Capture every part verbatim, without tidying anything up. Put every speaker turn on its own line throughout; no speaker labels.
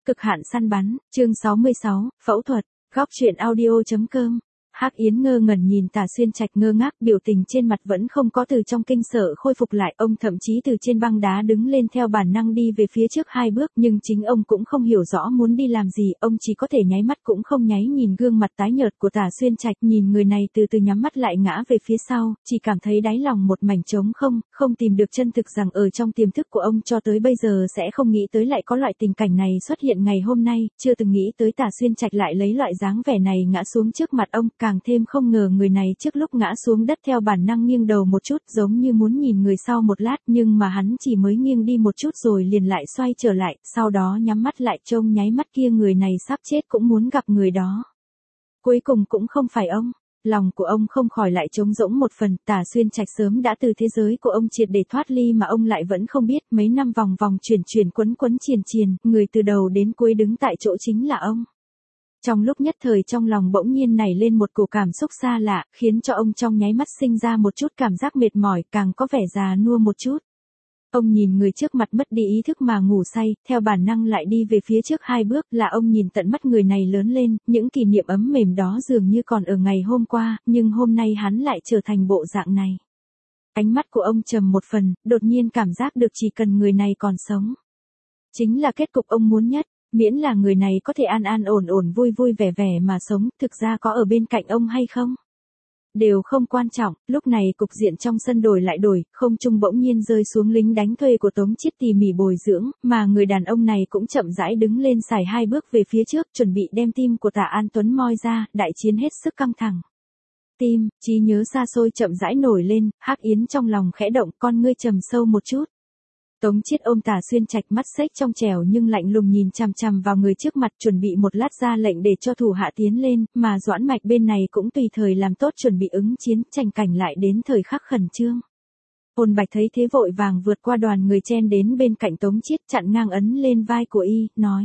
Cực hạn săn bắn, chương sáu mươi sáu, phẫu thuật, góc truyện audio.com. Hắc Yến ngơ ngẩn nhìn Tả Xuyên Trạch ngơ ngác, biểu tình trên mặt vẫn không có từ trong kinh sợ khôi phục lại, ông thậm chí từ trên băng đá đứng lên theo bản năng đi về phía trước hai bước, nhưng chính ông cũng không hiểu rõ muốn đi làm gì, ông chỉ có thể nháy mắt cũng không nháy nhìn gương mặt tái nhợt của Tả Xuyên Trạch, nhìn người này từ từ nhắm mắt lại ngã về phía sau, chỉ cảm thấy đáy lòng một mảnh trống không, không tìm được chân thực rằng ở trong tiềm thức của ông cho tới bây giờ sẽ không nghĩ tới lại có loại tình cảnh này xuất hiện ngày hôm nay, chưa từng nghĩ tới Tả Xuyên Trạch lại lấy loại dáng vẻ này ngã xuống trước mặt ông, càng thêm không ngờ người này trước lúc ngã xuống đất theo bản năng nghiêng đầu một chút giống như muốn nhìn người sau một lát, nhưng mà hắn chỉ mới nghiêng đi một chút rồi liền lại xoay trở lại, sau đó nhắm mắt lại trông nháy mắt kia người này sắp chết cũng muốn gặp người đó. Cuối cùng cũng không phải ông. Lòng của ông không khỏi lại trống rỗng một phần, Tả Xuyên Trạch sớm đã từ thế giới của ông triệt để thoát ly mà ông lại vẫn không biết, mấy năm vòng vòng chuyển chuyển quấn quấn triền triền, người từ đầu đến cuối đứng tại chỗ chính là ông. Trong lúc nhất thời trong lòng bỗng nhiên nảy lên một cổ cảm xúc xa lạ, khiến cho ông trong nháy mắt sinh ra một chút cảm giác mệt mỏi, càng có vẻ già nua một chút. Ông nhìn người trước mặt mất đi ý thức mà ngủ say, theo bản năng lại đi về phía trước hai bước, là ông nhìn tận mắt người này lớn lên, những kỷ niệm ấm mềm đó dường như còn ở ngày hôm qua, nhưng hôm nay hắn lại trở thành bộ dạng này. Ánh mắt của ông trầm một phần, đột nhiên cảm giác được chỉ cần người này còn sống, chính là kết cục ông muốn nhất. Miễn là người này có thể an an ổn ổn vui vui vẻ vẻ mà sống, thực ra có ở bên cạnh ông hay không đều không quan trọng. Lúc này cục diện trong sân đổi lại đổi, không trung bỗng nhiên rơi xuống lính đánh thuê của Tống Chiết tỉ mỉ bồi dưỡng, mà người đàn ông này cũng chậm rãi đứng lên xài hai bước về phía trước, chuẩn bị đem tim của Tạ An Tuấn moi ra, đại chiến hết sức căng thẳng. Tim, trí nhớ xa xôi chậm rãi nổi lên, Hắc Yến trong lòng khẽ động, con ngươi trầm sâu một chút. Tống Chiết ôm Tả Xuyên Trạch, mắt xếch trong trẻo nhưng lạnh lùng nhìn chằm chằm vào người trước mặt, chuẩn bị một lát ra lệnh để cho thủ hạ tiến lên, mà Doãn Mạch bên này cũng tùy thời làm tốt chuẩn bị ứng chiến, tranh cảnh lại đến thời khắc khẩn trương. Ôn Bạch thấy thế vội vàng vượt qua đoàn người chen đến bên cạnh Tống Chiết, chặn ngang ấn lên vai của y, nói: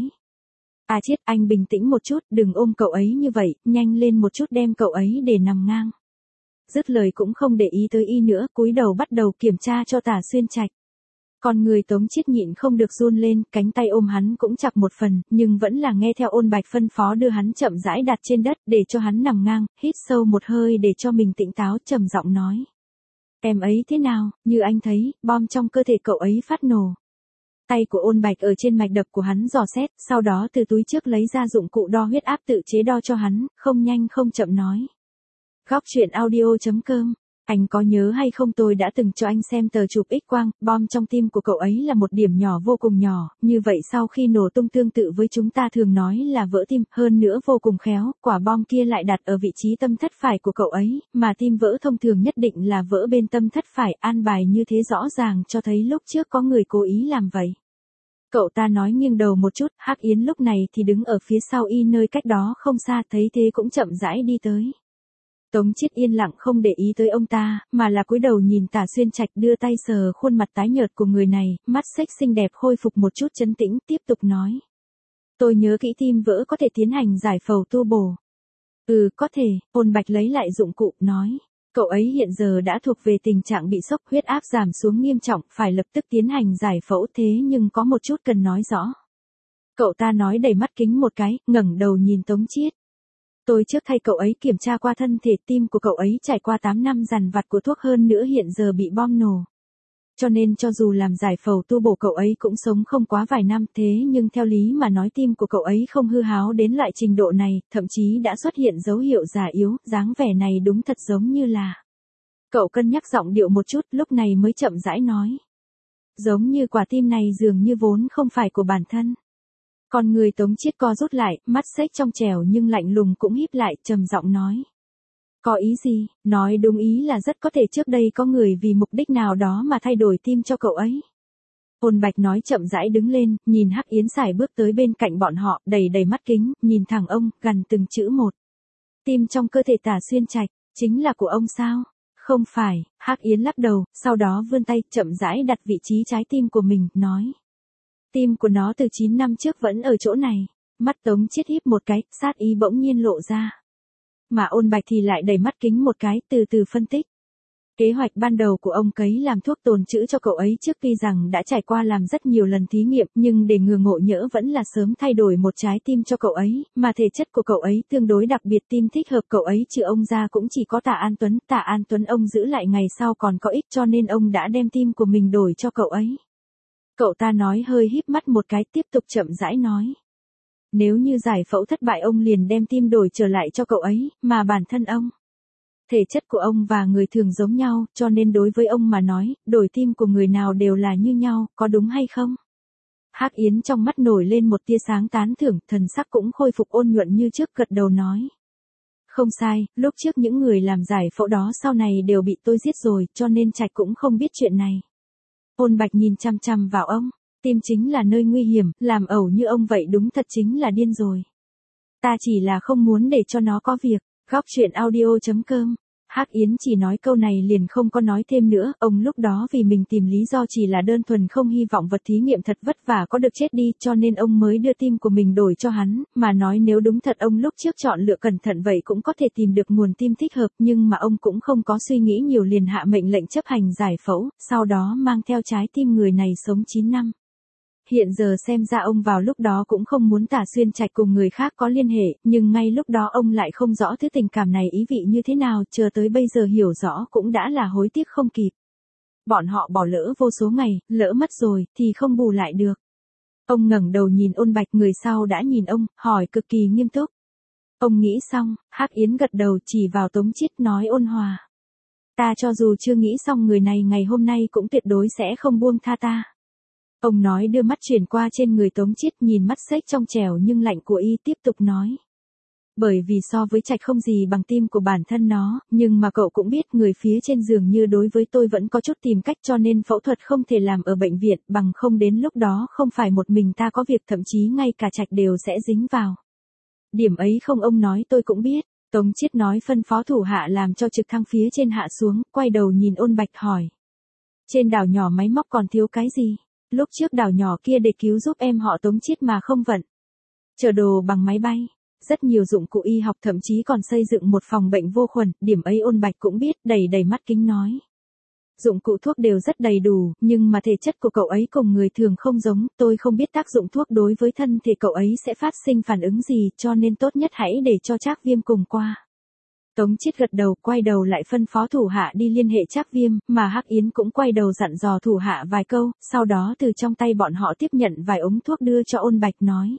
"A Chiết, anh bình tĩnh một chút, đừng ôm cậu ấy như vậy, nhanh lên một chút đem cậu ấy để nằm ngang." Dứt lời cũng không để ý tới y nữa, cúi đầu bắt đầu kiểm tra cho Tả Xuyên Trạch. Còn người Tống Chiết nhịn không được run lên, cánh tay ôm hắn cũng chặt một phần, nhưng vẫn là nghe theo Ôn Bạch phân phó đưa hắn chậm rãi đặt trên đất, để cho hắn nằm ngang, hít sâu một hơi để cho mình tỉnh táo, trầm giọng nói: "Em ấy thế nào, như anh thấy, bom trong cơ thể cậu ấy phát nổ." Tay của Ôn Bạch ở trên mạch đập của hắn dò xét, sau đó từ túi trước lấy ra dụng cụ đo huyết áp tự chế đo cho hắn, không nhanh không chậm nói: "Góc truyện audio.com. Anh có nhớ hay không, tôi đã từng cho anh xem tờ chụp X-quang, bom trong tim của cậu ấy là một điểm nhỏ vô cùng nhỏ, như vậy sau khi nổ tung tương tự với chúng ta thường nói là vỡ tim, hơn nữa vô cùng khéo, quả bom kia lại đặt ở vị trí tâm thất phải của cậu ấy, mà tim vỡ thông thường nhất định là vỡ bên tâm thất phải, an bài như thế rõ ràng cho thấy lúc trước có người cố ý làm vậy." Cậu ta nói nghiêng đầu một chút, Hắc Yến lúc này thì đứng ở phía sau y nơi cách đó không xa, thấy thế cũng chậm rãi đi tới. Tống Chiết yên lặng không để ý tới ông ta, mà là cúi đầu nhìn Tả Xuyên Trạch, đưa tay sờ khuôn mặt tái nhợt của người này, mắt xếch xinh đẹp khôi phục một chút trấn tĩnh, tiếp tục nói: "Tôi nhớ kỹ, tim vỡ có thể tiến hành giải phẫu tu bổ." "Ừ, có thể." Ôn Bạch lấy lại dụng cụ, nói: "Cậu ấy hiện giờ đã thuộc về tình trạng bị sốc, huyết áp giảm xuống nghiêm trọng, phải lập tức tiến hành giải phẫu, thế nhưng có một chút cần nói rõ." Cậu ta nói đầy mắt kính một cái, ngẩng đầu nhìn Tống Chiết: "Tôi trước thay cậu ấy kiểm tra qua thân thể, tim của cậu ấy trải qua tám năm dằn vặt của thuốc, hơn nữa hiện giờ bị bom nổ. Cho nên cho dù làm giải phẫu tu bổ cậu ấy cũng sống không quá vài năm, thế nhưng theo lý mà nói tim của cậu ấy không hư háo đến loại trình độ này, thậm chí đã xuất hiện dấu hiệu già yếu, dáng vẻ này đúng thật giống như là..." Cậu cân nhắc giọng điệu một chút, lúc này mới chậm rãi nói: "Giống như quả tim này dường như vốn không phải của bản thân." Còn người Tống Chiết co rút lại, mắt xếch trong trẻo nhưng lạnh lùng cũng híp lại, trầm giọng nói: "Có ý gì?" "Nói đúng ý là rất có thể trước đây có người vì mục đích nào đó mà thay đổi tim cho cậu ấy." Ôn Bạch nói chậm rãi đứng lên, nhìn Hắc Yến xài bước tới bên cạnh bọn họ, đầy đầy mắt kính, nhìn thẳng ông, gằn từng chữ một: "Tim trong cơ thể Tả Xuyên Trạch, chính là của ông sao?" "Không phải." Hắc Yến lắc đầu, sau đó vươn tay, chậm rãi đặt vị trí trái tim của mình, nói: "Tim của nó từ chín năm trước vẫn ở chỗ này." Mắt Tống Chiết híp một cái, sát ý bỗng nhiên lộ ra. Mà Ôn Bạch thì lại đầy mắt kính một cái, từ từ phân tích: Kế hoạch ban đầu của ông cấy làm thuốc tồn trữ cho cậu ấy trước tuy rằng đã trải qua làm rất nhiều lần thí nghiệm nhưng để ngừa ngộ nhỡ vẫn là sớm thay đổi một trái tim cho cậu ấy, mà thể chất của cậu ấy tương đối đặc biệt, tim thích hợp cậu ấy trừ ông ra cũng chỉ có Tạ An Tuấn. Tạ An Tuấn ông giữ lại ngày sau còn có ích cho nên ông đã đem tim của mình đổi cho cậu ấy. Cậu ta nói hơi híp mắt một cái tiếp tục chậm rãi nói. Nếu như giải phẫu thất bại ông liền đem tim đổi trở lại cho cậu ấy, mà bản thân ông. Thể chất của ông và người thường giống nhau, cho nên đối với ông mà nói, đổi tim của người nào đều là như nhau, có đúng hay không? Hắc Yến trong mắt nổi lên một tia sáng tán thưởng, thần sắc cũng khôi phục ôn nhuận như trước, gật đầu nói. Không sai, lúc trước những người làm giải phẫu đó sau này đều bị tôi giết rồi, cho nên Trạch cũng không biết chuyện này. Ôn Bạch nhìn chăm chăm vào ông, tim chính là nơi nguy hiểm, làm ẩu như ông vậy đúng thật chính là điên rồi. Ta chỉ là không muốn để cho nó có việc. Góc truyện audio chấm com. Hắc Yến chỉ nói câu này liền không có nói thêm nữa, ông lúc đó vì mình tìm lý do chỉ là đơn thuần không hy vọng vật thí nghiệm thật vất vả có được chết đi, cho nên ông mới đưa tim của mình đổi cho hắn, mà nói nếu đúng thật ông lúc trước chọn lựa cẩn thận vậy cũng có thể tìm được nguồn tim thích hợp, nhưng mà ông cũng không có suy nghĩ nhiều liền hạ mệnh lệnh chấp hành giải phẫu, sau đó mang theo trái tim người này sống chín năm. Hiện giờ xem ra ông vào lúc đó cũng không muốn Tả Xuyên Trạch cùng người khác có liên hệ, nhưng ngay lúc đó ông lại không rõ thứ tình cảm này ý vị như thế nào, chờ tới bây giờ hiểu rõ cũng đã là hối tiếc không kịp. Bọn họ bỏ lỡ vô số ngày, lỡ mất rồi, thì không bù lại được. Ông ngẩng đầu nhìn Ôn Bạch, người sau đã nhìn ông, hỏi cực kỳ nghiêm túc. Ông nghĩ xong, Hắc Yến gật đầu chỉ vào Tống Chiết nói ôn hòa. Ta cho dù chưa nghĩ xong người này ngày hôm nay cũng tuyệt đối sẽ không buông tha ta. Ông nói đưa mắt chuyển qua trên người Tống Chiết, nhìn mắt xếch trong trẻo nhưng lạnh của y tiếp tục nói. Bởi vì so với Trạch không gì bằng tim của bản thân nó, nhưng mà cậu cũng biết người phía trên giường như đối với tôi vẫn có chút tìm cách, cho nên phẫu thuật không thể làm ở bệnh viện, bằng không đến lúc đó không phải một mình ta có việc, thậm chí ngay cả Trạch đều sẽ dính vào. Điểm ấy không ông nói tôi cũng biết. Tống Chiết nói phân phó thủ hạ làm cho trực thăng phía trên hạ xuống, quay đầu nhìn Ôn Bạch hỏi. Trên đảo nhỏ máy móc còn thiếu cái gì? Lúc trước đảo nhỏ kia để cứu giúp em họ Tống Chiết mà không vận. Chở đồ bằng máy bay, rất nhiều dụng cụ y học, thậm chí còn xây dựng một phòng bệnh vô khuẩn, điểm ấy Ôn Bạch cũng biết, đầy đầy mắt kính nói. Dụng cụ thuốc đều rất đầy đủ, nhưng mà thể chất của cậu ấy cùng người thường không giống, tôi không biết tác dụng thuốc đối với thân thể cậu ấy sẽ phát sinh phản ứng gì, cho nên tốt nhất hãy để cho Trác Viêm cùng qua. Tống Chiết gật đầu, quay đầu lại phân phó thủ hạ đi liên hệ Trác Viêm, mà Hắc Yến cũng quay đầu dặn dò thủ hạ vài câu, sau đó từ trong tay bọn họ tiếp nhận vài ống thuốc đưa cho Ôn Bạch nói.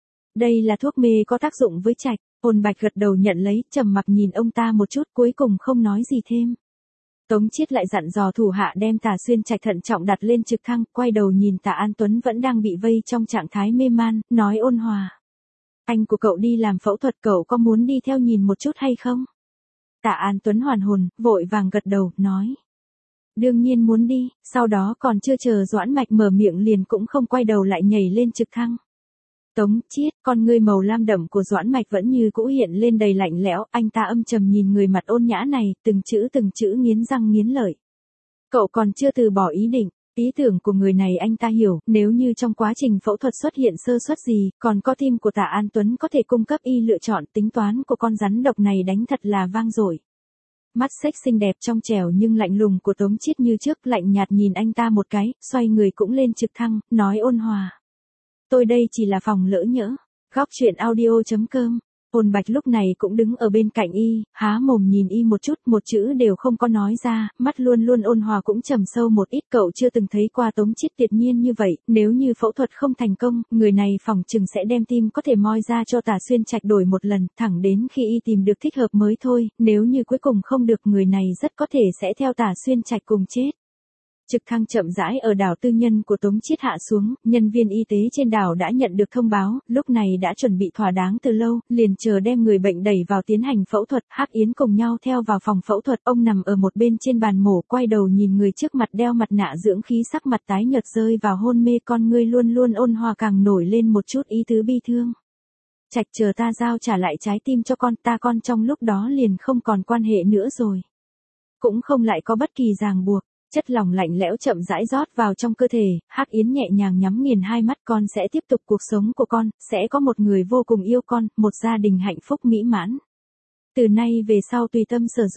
Đây là thuốc mê có tác dụng với Trạch. Ôn Bạch gật đầu nhận lấy, trầm mặc nhìn ông ta một chút, cuối cùng không nói gì thêm. Tống Chiết lại dặn dò thủ hạ đem Tả Xuyên Trạch thận trọng đặt lên trực thăng, quay đầu nhìn Tạ An Tuấn vẫn đang bị vây trong trạng thái mê man, nói ôn hòa. Anh của cậu đi làm phẫu thuật, cậu có muốn đi theo nhìn một chút hay không? Tạ An Tuấn hoàn hồn, vội vàng gật đầu, nói. Đương nhiên muốn đi, sau đó còn chưa chờ Doãn Mạch mở miệng liền cũng không quay đầu lại nhảy lên trực thăng. Tống Chiết, con ngươi màu lam đậm của Doãn Mạch vẫn như cũ hiện lên đầy lạnh lẽo, anh ta âm trầm nhìn người mặt ôn nhã này, từng chữ từng chữ nghiến răng nghiến lợi. Cậu còn chưa từ bỏ ý định, ý tưởng của người này anh ta hiểu, nếu như trong quá trình phẫu thuật xuất hiện sơ suất gì, còn có tim của Tạ An Tuấn có thể cung cấp y lựa chọn, tính toán của con rắn độc này đánh thật là vang dội. Mắt xếch xinh đẹp trong trẻo nhưng lạnh lùng của Tống Chiết như trước, lạnh nhạt nhìn anh ta một cái, xoay người cũng lên trực thăng, nói ôn hòa. Tôi đây chỉ là phòng lỡ nhỡ. Góc truyện audio chấm com. Ôn Bạch lúc này cũng đứng ở bên cạnh y, há mồm nhìn y một chút, một chữ đều không có nói ra, mắt luôn luôn ôn hòa cũng trầm sâu một ít. Cậu chưa từng thấy qua Tống Chiết tuyệt nhiên như vậy, nếu như phẫu thuật không thành công, người này phòng chừng sẽ đem tim có thể moi ra cho Tả Xuyên Trạch đổi một lần, thẳng đến khi y tìm được thích hợp mới thôi, nếu như cuối cùng không được, người này rất có thể sẽ theo Tả Xuyên Trạch cùng chết. Trực thăng chậm rãi ở đảo tư nhân của Tống Chiết hạ xuống, nhân viên y tế trên đảo đã nhận được thông báo, lúc này đã chuẩn bị thỏa đáng từ lâu, liền chờ đem người bệnh đẩy vào tiến hành phẫu thuật. Hắc Yến cùng nhau theo vào phòng phẫu thuật, ông nằm ở một bên trên bàn mổ, quay đầu nhìn người trước mặt đeo mặt nạ dưỡng khí, sắc mặt tái nhợt rơi vào hôn mê, con ngươi luôn luôn ôn hòa càng nổi lên một chút ý tứ bi thương. Trạch, chờ ta giao trả lại trái tim cho con, ta con trong lúc đó liền không còn quan hệ nữa rồi. Cũng không lại có bất kỳ ràng buộc. Chất lỏng lạnh lẽo chậm rãi rót vào trong cơ thể, Hắc Yến nhẹ nhàng nhắm nghiền hai mắt, con sẽ tiếp tục cuộc sống của con, sẽ có một người vô cùng yêu con, một gia đình hạnh phúc mỹ mãn. Từ nay về sau tùy tâm sở dục,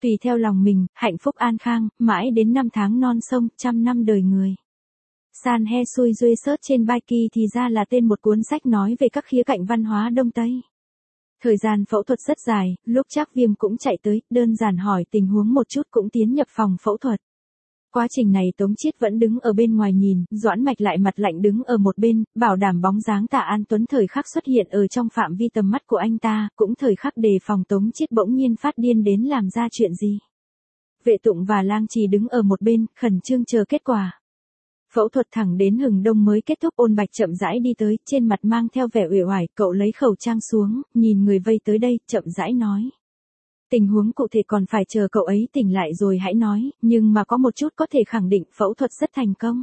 Tùy theo lòng mình, hạnh phúc an khang, mãi đến năm tháng non sông, trăm năm đời người. San he sui duê sớt trên Baiki thì ra là tên một cuốn sách nói về các khía cạnh văn hóa Đông Tây. Thời gian phẫu thuật rất dài, lúc Trác Viêm cũng chạy tới, đơn giản hỏi tình huống một chút cũng tiến nhập phòng phẫu thuật. Quá trình này Tống Chiết vẫn đứng ở bên ngoài nhìn, Doãn Mạch lại mặt lạnh đứng ở một bên, bảo đảm bóng dáng Tạ An Tuấn thời khắc xuất hiện ở trong phạm vi tầm mắt của anh ta, cũng thời khắc đề phòng Tống Chiết bỗng nhiên phát điên đến làm ra chuyện gì. Vệ Tụng và Lang Trì đứng ở một bên, khẩn trương chờ kết quả. Phẫu thuật thẳng đến hừng đông mới kết thúc. Ôn Bạch chậm rãi đi tới, trên mặt mang theo vẻ uể oải, cậu lấy khẩu trang xuống, nhìn người vây tới đây, chậm rãi nói. Tình huống cụ thể còn phải chờ cậu ấy tỉnh lại rồi hãy nói, nhưng mà có một chút có thể khẳng định phẫu thuật rất thành công.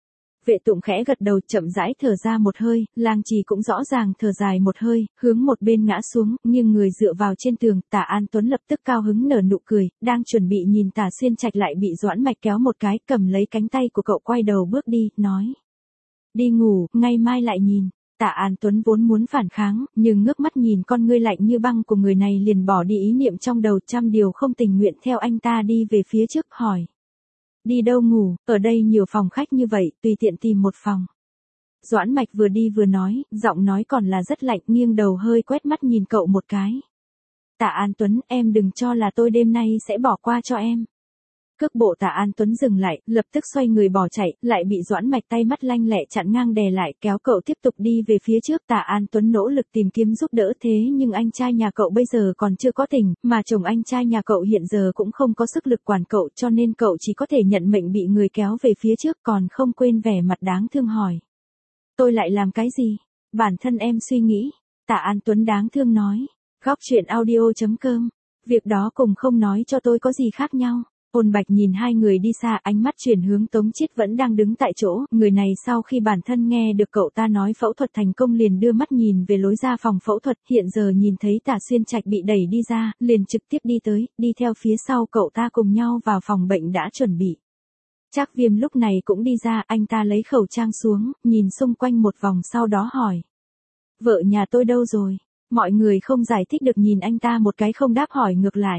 Vệ Tụng khẽ gật đầu, chậm rãi thở ra một hơi, Lang Trì cũng rõ ràng thở dài một hơi, hướng một bên ngã xuống, nhưng người dựa vào trên tường. Tạ An Tuấn lập tức cao hứng nở nụ cười, đang chuẩn bị nhìn Tả Xuyên Trạch lại bị Doãn Mạch kéo một cái, cầm lấy cánh tay của cậu quay đầu bước đi, nói. Đi ngủ, ngày mai lại nhìn. Tạ An Tuấn vốn muốn phản kháng, nhưng ngước mắt nhìn con ngươi lạnh như băng của người này liền bỏ đi ý niệm trong đầu, trăm điều không tình nguyện theo anh ta đi về phía trước, hỏi. Đi đâu ngủ, ở đây nhiều phòng khách như vậy, tùy tiện tìm một phòng. Doãn Mạch vừa đi vừa nói, giọng nói còn là rất lạnh, nghiêng đầu hơi quét mắt nhìn cậu một cái. Tạ An Tuấn, em đừng cho là tôi đêm nay sẽ bỏ qua cho em. Cước bộ Tạ An Tuấn dừng lại, lập tức xoay người bỏ chạy, lại bị Doãn Mạch tay mắt lanh lẹ chặn ngang đè lại, kéo cậu tiếp tục đi về phía trước. Tạ An Tuấn nỗ lực tìm kiếm giúp đỡ, thế nhưng anh trai nhà cậu bây giờ còn chưa có tình, mà chồng anh trai nhà cậu hiện giờ cũng không có sức lực quản cậu, cho nên cậu chỉ có thể nhận mệnh bị người kéo về phía trước, còn không quên vẻ mặt đáng thương hỏi. Tôi lại làm cái gì? Bản thân em suy nghĩ. Tạ An Tuấn đáng thương nói. Góc truyện audio chấm com. Việc đó cùng không nói cho tôi có gì khác nhau. Ôn Bạch nhìn hai người đi xa, ánh mắt chuyển hướng Tống Chiết vẫn đang đứng tại chỗ, người này sau khi bản thân nghe được cậu ta nói phẫu thuật thành công liền đưa mắt nhìn về lối ra phòng phẫu thuật, hiện giờ nhìn thấy Tả Xuyên Trạch bị đẩy đi ra, liền trực tiếp đi tới, đi theo phía sau cậu ta cùng nhau vào phòng bệnh đã chuẩn bị. Trác Viêm lúc này cũng đi ra, anh ta lấy khẩu trang xuống, nhìn xung quanh một vòng sau đó hỏi. Vợ nhà tôi đâu rồi? Mọi người không giải thích được nhìn anh ta một cái không đáp hỏi ngược lại.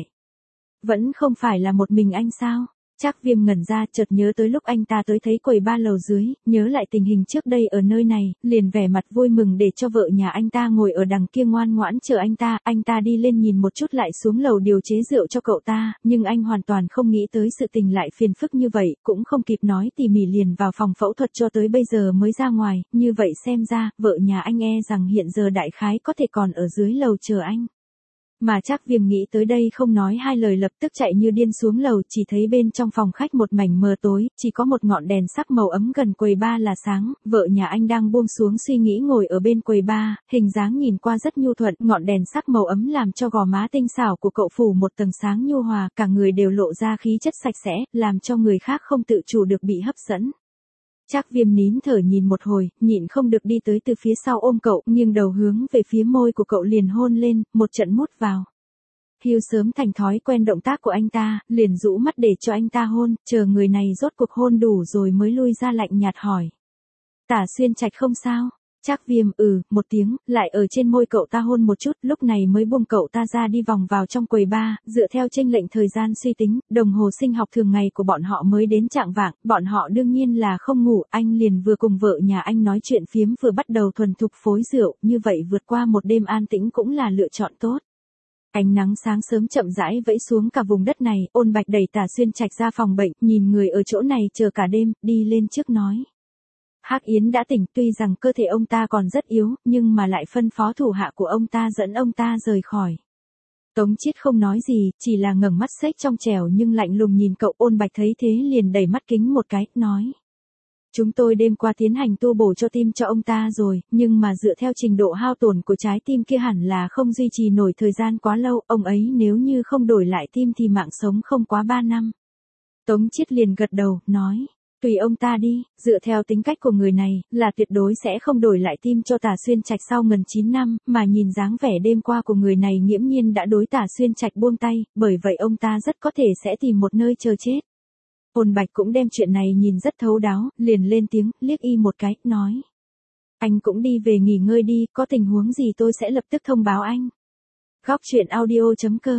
Vẫn không phải là một mình anh sao? Trác Viêm ngẩn ra, chợt nhớ tới lúc anh ta tới thấy quầy ba lầu dưới, nhớ lại tình hình trước đây ở nơi này, liền vẻ mặt vui mừng để cho vợ nhà anh ta ngồi ở đằng kia ngoan ngoãn chờ anh ta, anh ta đi lên nhìn một chút lại xuống lầu điều chế rượu cho cậu ta, nhưng anh hoàn toàn không nghĩ tới sự tình lại phiền phức như vậy, cũng không kịp nói tỉ mỉ liền vào phòng phẫu thuật cho tới bây giờ mới ra ngoài, như vậy xem ra, vợ nhà anh e rằng hiện giờ đại khái có thể còn ở dưới lầu chờ anh. Mà Trác Viêm nghĩ tới đây không nói hai lời lập tức chạy như điên xuống lầu, chỉ thấy bên trong phòng khách một mảnh mờ tối, chỉ có một ngọn đèn sắc màu ấm gần quầy ba là sáng, vợ nhà anh đang buông xuống suy nghĩ ngồi ở bên quầy ba, hình dáng nhìn qua rất nhu thuận, ngọn đèn sắc màu ấm làm cho gò má tinh xảo của cậu phủ một tầng sáng nhu hòa, cả người đều lộ ra khí chất sạch sẽ, làm cho người khác không tự chủ được bị hấp dẫn. Trác Viêm nín thở nhìn một hồi, nhịn không được đi tới từ phía sau ôm cậu, nghiêng đầu hướng về phía môi của cậu liền hôn lên, một trận mút vào. Hiu sớm thành thói quen động tác của anh ta, liền rũ mắt để cho anh ta hôn, chờ người này rốt cuộc hôn đủ rồi mới lui ra lạnh nhạt hỏi. Tả Xuyên Trạch không sao? Trác Viêm ừ, một tiếng, lại ở trên môi cậu ta hôn một chút, lúc này mới buông cậu ta ra đi vòng vào trong quầy ba, dựa theo chênh lệnh thời gian suy tính, đồng hồ sinh học thường ngày của bọn họ mới đến trạng vạng, bọn họ đương nhiên là không ngủ, anh liền vừa cùng vợ nhà anh nói chuyện phiếm vừa bắt đầu thuần thục phối rượu, như vậy vượt qua một đêm an tĩnh cũng là lựa chọn tốt. Ánh nắng sáng sớm chậm rãi vẫy xuống cả vùng đất này, Ôn Bạch đẩy Tả Xuyên Trạch ra phòng bệnh, nhìn người ở chỗ này chờ cả đêm, đi lên trước nói. Hắc Yến đã tỉnh, tuy rằng cơ thể ông ta còn rất yếu, nhưng mà lại phân phó thủ hạ của ông ta dẫn ông ta rời khỏi. Tống Chiết không nói gì, chỉ là ngẩng mắt xếch trong trẻo nhưng lạnh lùng nhìn cậu. Ôn Bạch thấy thế liền đẩy mắt kính một cái, nói. Chúng tôi đêm qua tiến hành tu bổ cho tim cho ông ta rồi, nhưng mà dựa theo trình độ hao tổn của trái tim kia hẳn là không duy trì nổi thời gian quá lâu, ông ấy nếu như không đổi lại tim thì mạng sống không quá ba năm. Tống Chiết liền gật đầu, nói. Tùy ông ta đi, dựa theo tính cách của người này, là tuyệt đối sẽ không đổi lại tim cho Tả Xuyên Trạch sau gần chín năm, mà nhìn dáng vẻ đêm qua của người này nghiễm nhiên đã đối Tả Xuyên Trạch buông tay, bởi vậy ông ta rất có thể sẽ tìm một nơi chờ chết. Ôn Bạch cũng đem chuyện này nhìn rất thấu đáo, liền lên tiếng, liếc y một cái, nói. Anh cũng đi về nghỉ ngơi đi, có tình huống gì tôi sẽ lập tức thông báo anh. Góc truyện audio chấm com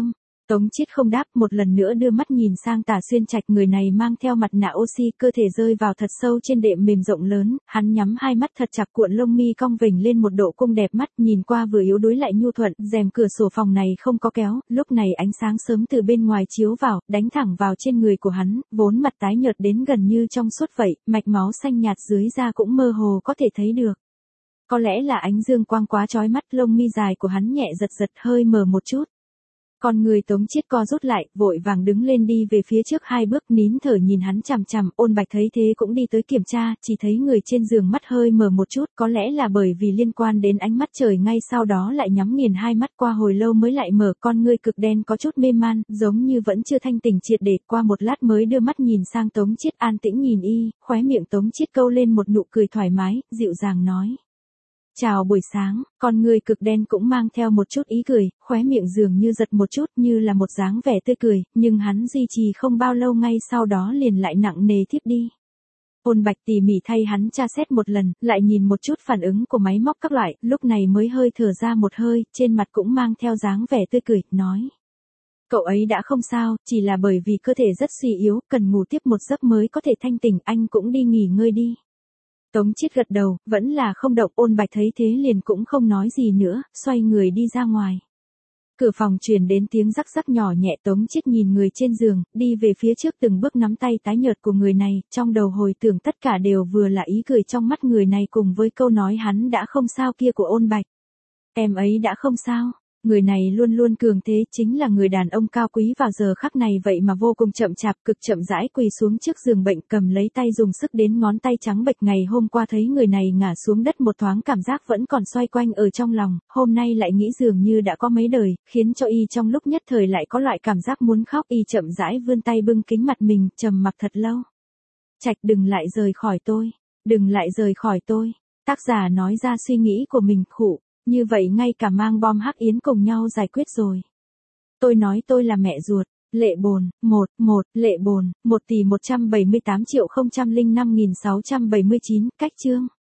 Tống Chiết không đáp, một lần nữa đưa mắt nhìn sang Tả Xuyên Trạch, người này mang theo mặt nạ oxy, cơ thể rơi vào thật sâu trên đệm mềm rộng lớn, hắn nhắm hai mắt thật chặt, cuộn lông mi cong vểnh lên một độ cung đẹp mắt, nhìn qua vừa yếu đuối lại nhu thuận, rèm cửa sổ phòng này không có kéo, lúc này ánh sáng sớm từ bên ngoài chiếu vào, đánh thẳng vào trên người của hắn, vốn mặt tái nhợt đến gần như trong suốt vậy, mạch máu xanh nhạt dưới da cũng mơ hồ có thể thấy được. Có lẽ là ánh dương quang quá chói mắt, lông mi dài của hắn nhẹ giật giật hơi mờ một chút. Con người Tống Chiết co rút lại, vội vàng đứng lên đi về phía trước hai bước, nín thở nhìn hắn chằm chằm. Ôn Bạch thấy thế cũng đi tới kiểm tra, chỉ thấy người trên giường mắt hơi mờ một chút, có lẽ là bởi vì liên quan đến ánh mắt trời, ngay sau đó lại nhắm nghiền hai mắt, qua hồi lâu mới lại mở, con ngươi cực đen có chút mê man, giống như vẫn chưa thanh tỉnh triệt để, qua một lát mới đưa mắt nhìn sang Tống Chiết, an tĩnh nhìn y, khóe miệng Tống Chiết câu lên một nụ cười thoải mái, dịu dàng nói: "Chào buổi sáng." Con người cực đen cũng mang theo một chút ý cười, khóe miệng dường như giật một chút, như là một dáng vẻ tươi cười, nhưng hắn duy trì không bao lâu, ngay sau đó liền lại nặng nề thiếp đi. Ôn Bạch tỉ mỉ thay hắn tra xét một lần, lại nhìn một chút phản ứng của máy móc các loại, lúc này mới hơi thở ra một hơi, trên mặt cũng mang theo dáng vẻ tươi cười, nói: "Cậu ấy đã không sao, chỉ là bởi vì cơ thể rất suy yếu, cần ngủ tiếp một giấc mới có thể thanh tỉnh, anh cũng đi nghỉ ngơi đi." Tống Chiết gật đầu, vẫn là không động. Ôn Bạch thấy thế liền cũng không nói gì nữa, xoay người đi ra ngoài. Cửa phòng truyền đến tiếng rắc rắc nhỏ nhẹ, Tống Chiết nhìn người trên giường, đi về phía trước từng bước, nắm tay tái nhợt của người này, trong đầu hồi tưởng tất cả đều vừa là ý cười trong mắt người này cùng với câu nói hắn đã không sao kia của Ôn Bạch. Em ấy đã không sao. Người này luôn luôn cường thế, chính là người đàn ông cao quý, vào giờ khắc này vậy mà vô cùng chậm chạp, cực chậm rãi quỳ xuống trước giường bệnh, cầm lấy tay dùng sức đến ngón tay trắng bệch. Ngày hôm qua thấy người này ngã xuống đất, một thoáng cảm giác vẫn còn xoay quanh ở trong lòng, hôm nay lại nghĩ dường như đã có mấy đời, khiến cho y trong lúc nhất thời lại có loại cảm giác muốn khóc. Y chậm rãi vươn tay bưng kính mặt mình, trầm mặc thật lâu. "Trạch, đừng lại rời khỏi tôi, đừng lại rời khỏi tôi." Tác giả nói ra suy nghĩ của mình, khụ. Như vậy ngay cả mang bom Hắc Yến cùng nhau giải quyết rồi. Tôi nói tôi là mẹ ruột. Lệ Bồn, một, một, Lệ Bồn, một tỷ một trăm bảy mươi tám triệu không trăm lẻ năm nghìn sáu trăm bảy mươi chín, cách chương.